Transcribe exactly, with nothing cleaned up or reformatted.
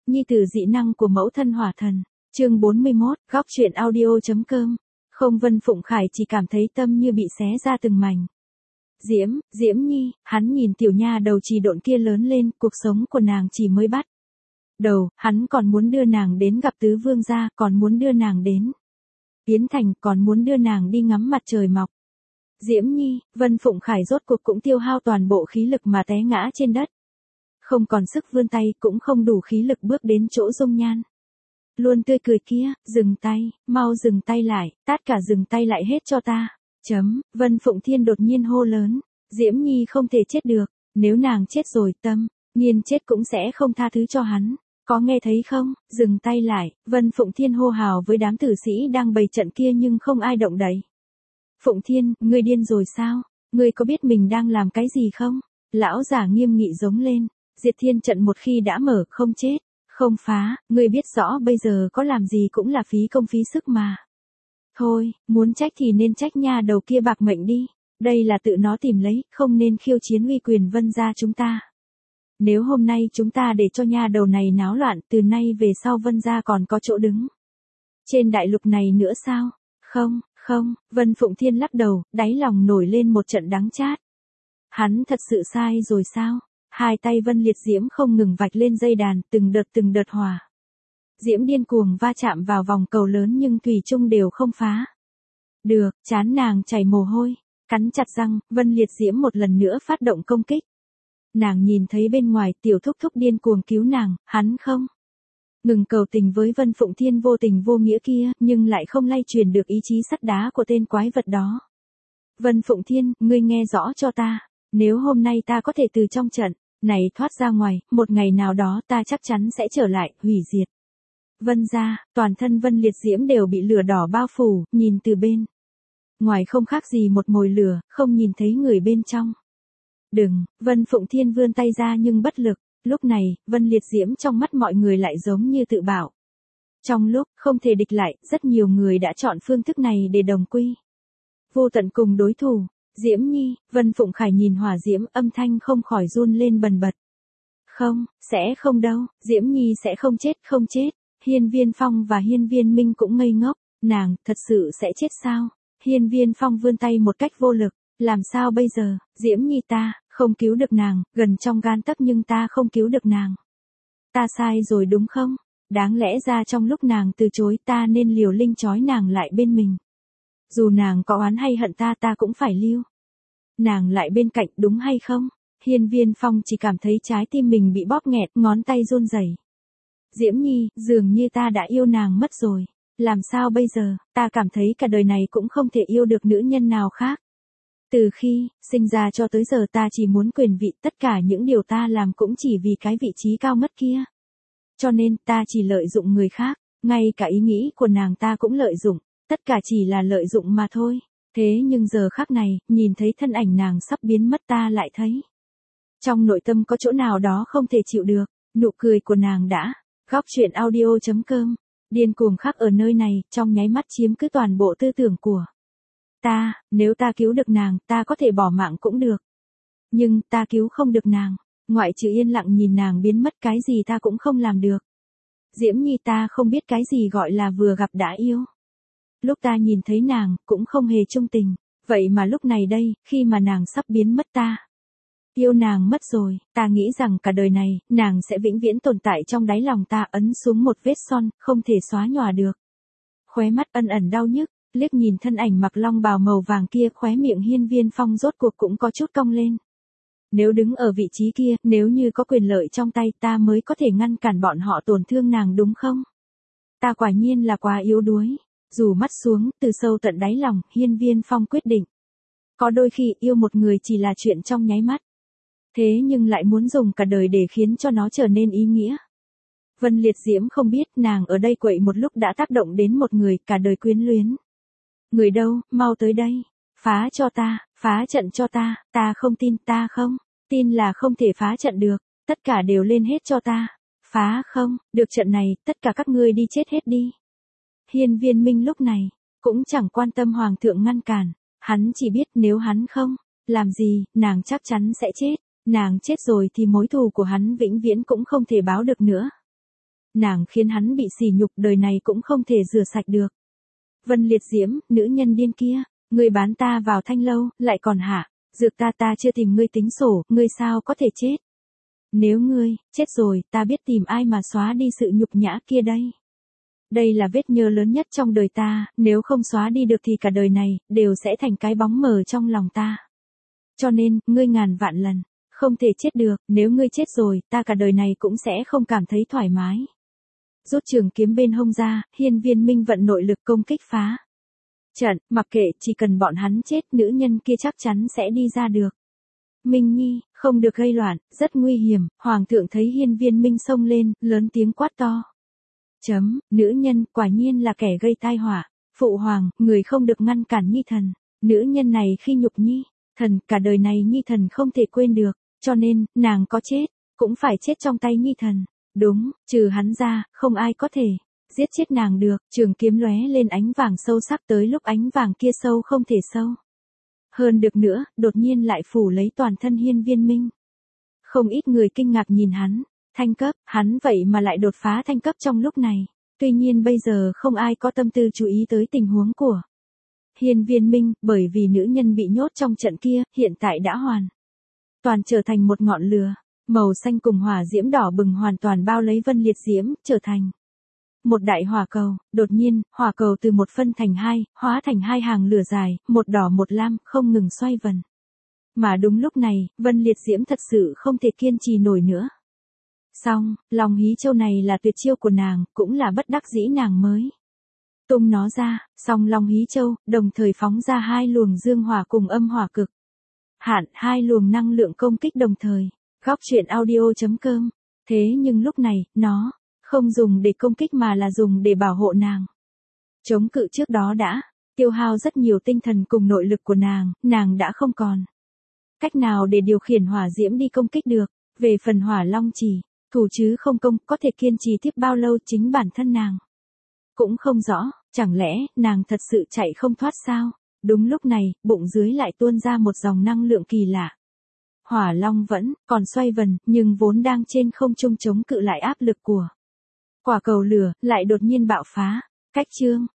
nhi tử dị năng của mẫu thân hỏa thần. Chương bốn mươi mốt, góc truyện audio.com. Không, Vân Phụng Khải chỉ cảm thấy tâm như bị xé ra từng mảnh. Diễm, Diễm Nhi, hắn nhìn tiểu nha đầu trì độn kia lớn lên, cuộc sống của nàng chỉ mới bắt đầu, hắn còn muốn đưa nàng đến gặp tứ vương gia, còn muốn đưa nàng đến Yến Thành, còn muốn đưa nàng đi ngắm mặt trời mọc. Diễm Nhi, Vân Phụng Khải rốt cuộc cũng tiêu hao toàn bộ khí lực mà té ngã trên đất. Không còn sức vươn tay, cũng không đủ khí lực bước đến chỗ Dung Nhan luôn tươi cười kia. Dừng tay, mau dừng tay lại, tất cả dừng tay lại hết cho ta. Chấm, Vân Phụng Thiên đột nhiên hô lớn. Diễm Nhi không thể chết được, nếu nàng chết rồi tâm, nhiên chết cũng sẽ không tha thứ cho hắn. Có nghe thấy không, dừng tay lại, Vân Phụng Thiên hô hào với đám tử sĩ đang bày trận kia nhưng không ai động đậy. Phụng Thiên, ngươi điên rồi sao? Ngươi có biết mình đang làm cái gì không? Lão giả nghiêm nghị giống lên. Diệt thiên trận một khi đã mở, không chết, không phá, ngươi biết rõ bây giờ có làm gì cũng là phí công phí sức mà. Thôi, muốn trách thì nên trách nha đầu kia bạc mệnh đi. Đây là tự nó tìm lấy, không nên khiêu chiến uy quyền Vân gia chúng ta. Nếu hôm nay chúng ta để cho nha đầu này náo loạn, từ nay về sau Vân gia còn có chỗ đứng trên đại lục này nữa sao? Không, không, Vân Phụng Thiên lắc đầu, đáy lòng nổi lên một trận đắng chát. Hắn thật sự sai rồi sao? Hai tay Vân Liệt Diễm không ngừng vạch lên dây đàn, từng đợt từng đợt hòa diễm điên cuồng va chạm vào vòng cầu lớn nhưng thủy chung đều không phá được. Chán nàng chảy mồ hôi, cắn chặt răng, Vân Liệt Diễm một lần nữa phát động công kích. Nàng nhìn thấy bên ngoài tiểu thúc thúc điên cuồng cứu nàng, hắn không ngừng cầu tình với Vân Phụng Thiên vô tình vô nghĩa kia, nhưng lại không lay truyền được ý chí sắt đá của tên quái vật đó. Vân Phụng Thiên, ngươi nghe rõ cho ta, nếu hôm nay ta có thể từ trong trận này thoát ra ngoài, một ngày nào đó ta chắc chắn sẽ trở lại, hủy diệt Vân gia. Toàn thân Vân Liệt Diễm đều bị lửa đỏ bao phủ, nhìn từ bên ngoài không khác gì một mồi lửa, không nhìn thấy người bên trong. Đừng, Vân Phụng Thiên vươn tay ra nhưng bất lực. Lúc này, Vân Liệt Diễm trong mắt mọi người lại giống như tự bảo. Trong lúc không thể địch lại, rất nhiều người đã chọn phương thức này để đồng quy vô tận cùng đối thủ. Diễm Nhi, Vân Phụng Khải nhìn hỏa diễm, âm thanh không khỏi run lên bần bật. Không, sẽ không đâu, Diễm Nhi sẽ không chết, không chết. Hiên Viên Phong và Hiên Viên Minh cũng ngây ngốc, nàng thật sự sẽ chết sao? Hiên Viên Phong vươn tay một cách vô lực, làm sao bây giờ? Diễm Nhi, ta không cứu được nàng, gần trong gan tấc nhưng ta không cứu được nàng. Ta sai rồi đúng không? Đáng lẽ ra trong lúc nàng từ chối ta nên liều linh trói nàng lại bên mình. Dù nàng có oán hay hận ta ta cũng phải lưu nàng lại bên cạnh, đúng hay không? Hiên Viên Phong chỉ cảm thấy trái tim mình bị bóp nghẹt, ngón tay run rẩy. Diễm Nhi, dường như ta đã yêu nàng mất rồi. Làm sao bây giờ? Ta cảm thấy cả đời này cũng không thể yêu được nữ nhân nào khác. Từ khi sinh ra cho tới giờ ta chỉ muốn quyền vị, tất cả những điều ta làm cũng chỉ vì cái vị trí cao mất kia. Cho nên ta chỉ lợi dụng người khác, ngay cả ý nghĩ của nàng ta cũng lợi dụng, tất cả chỉ là lợi dụng mà thôi. Thế nhưng giờ khắc này, nhìn thấy thân ảnh nàng sắp biến mất ta lại thấy trong nội tâm có chỗ nào đó không thể chịu được. Nụ cười của nàng đã. Góc truyện audio.com. Điên cuồng khắc ở nơi này, trong nháy mắt chiếm cứ toàn bộ tư tưởng của ta. Nếu ta cứu được nàng, ta có thể bỏ mạng cũng được. Nhưng ta cứu không được nàng, ngoại trừ yên lặng nhìn nàng biến mất, cái gì ta cũng không làm được. Diễm Nhi, ta không biết cái gì gọi là vừa gặp đã yêu. Lúc ta nhìn thấy nàng, cũng không hề trung tình. Vậy mà lúc này đây, khi mà nàng sắp biến mất ta yêu nàng mất rồi, ta nghĩ rằng cả đời này, nàng sẽ vĩnh viễn tồn tại trong đáy lòng ta, ấn xuống một vết son, không thể xóa nhòa được. Khóe mắt ân ẩn đau nhức, liếc nhìn thân ảnh mặc long bào màu vàng kia, khóe miệng Hiên Viên Phong rốt cuộc cũng có chút cong lên. Nếu đứng ở vị trí kia, nếu như có quyền lợi trong tay ta mới có thể ngăn cản bọn họ tổn thương nàng đúng không? Ta quả nhiên là quá yếu đuối. Dù mắt xuống, từ sâu tận đáy lòng, Hiên Viên Phong quyết định. Có đôi khi yêu một người chỉ là chuyện trong nháy mắt. Thế nhưng lại muốn dùng cả đời để khiến cho nó trở nên ý nghĩa. Vân Liệt Diễm không biết nàng ở đây quậy một lúc đã tác động đến một người cả đời quyến luyến. Người đâu, mau tới đây. Phá cho ta, phá trận cho ta, ta không tin, ta không tin là không thể phá trận được. Tất cả đều lên hết cho ta. Phá không, được trận này, tất cả các ngươi đi chết hết đi. Hiên Viên Minh lúc này, cũng chẳng quan tâm hoàng thượng ngăn cản. Hắn chỉ biết nếu hắn không làm gì, nàng chắc chắn sẽ chết. Nàng chết rồi thì mối thù của hắn vĩnh viễn cũng không thể báo được nữa. Nàng khiến hắn bị sỉ nhục đời này cũng không thể rửa sạch được. Vân Liệt Diễm, nữ nhân điên kia, ngươi bán ta vào Thanh Lâu, lại còn hạ, dược ta ta chưa tìm ngươi tính sổ, ngươi sao có thể chết. Nếu ngươi, chết rồi, ta biết tìm ai mà xóa đi sự nhục nhã kia đây. Đây là vết nhơ lớn nhất trong đời ta, nếu không xóa đi được thì cả đời này, đều sẽ thành cái bóng mờ trong lòng ta. Cho nên, ngươi ngàn vạn lần, không thể chết được, nếu ngươi chết rồi, ta cả đời này cũng sẽ không cảm thấy thoải mái. Rút trường kiếm bên hông ra, Hiên Viên Minh vận nội lực công kích phá trận, mặc kệ, chỉ cần bọn hắn chết, nữ nhân kia chắc chắn sẽ đi ra được. Minh Nhi, không được gây loạn, rất nguy hiểm, Hoàng thượng thấy Hiên Viên Minh xông lên, lớn tiếng quát to. Chấm, nữ nhân, quả nhiên là kẻ gây tai họa. Phụ Hoàng, người không được ngăn cản Nhi thần. Nữ nhân này khi nhục Nhi thần, cả đời này Nhi thần không thể quên được, cho nên, nàng có chết, cũng phải chết trong tay Nhi thần. Đúng, trừ hắn ra, không ai có thể giết chết nàng được. Trường kiếm lóe lên ánh vàng sâu sắc, tới lúc ánh vàng kia sâu không thể sâu hơn được nữa, đột nhiên lại phủ lấy toàn thân Hiên Viên Minh. Không ít người kinh ngạc nhìn hắn, thanh cấp, hắn vậy mà lại đột phá thanh cấp trong lúc này. Tuy nhiên bây giờ không ai có tâm tư chú ý tới tình huống của Hiên Viên Minh, bởi vì nữ nhân bị nhốt trong trận kia, hiện tại đã hoàn toàn trở thành một ngọn lửa, màu xanh cùng hỏa diễm đỏ bừng hoàn toàn bao lấy Vân Liệt Diễm, trở thành một đại hỏa cầu. Đột nhiên, hỏa cầu từ một phân thành hai, hóa thành hai hàng lửa dài, một đỏ một lam, không ngừng xoay vần. Mà đúng lúc này, Vân Liệt Diễm thật sự không thể kiên trì nổi nữa. Xong, Long Hí Châu này là tuyệt chiêu của nàng, cũng là bất đắc dĩ nàng mới tung nó ra. Xong Long Hí Châu, đồng thời phóng ra hai luồng dương hỏa cùng âm hỏa cực hạn, hai luồng năng lượng công kích đồng thời. Góc truyện audio chấm com. Thế nhưng lúc này, nó không dùng để công kích mà là dùng để bảo hộ nàng. Chống cự trước đó đã tiêu hao rất nhiều tinh thần cùng nội lực của nàng, nàng đã không còn cách nào để điều khiển hỏa diễm đi công kích được. Về phần Hỏa Long chỉ, thủ chứ không công, có thể kiên trì tiếp bao lâu chính bản thân nàng cũng không rõ, chẳng lẽ nàng thật sự chạy không thoát sao? Đúng lúc này, bụng dưới lại tuôn ra một dòng năng lượng kỳ lạ. Hỏa Long vẫn còn xoay vần, nhưng vốn đang trên không trung chống cự lại áp lực của quả cầu lửa, lại đột nhiên bạo phá. Cách chương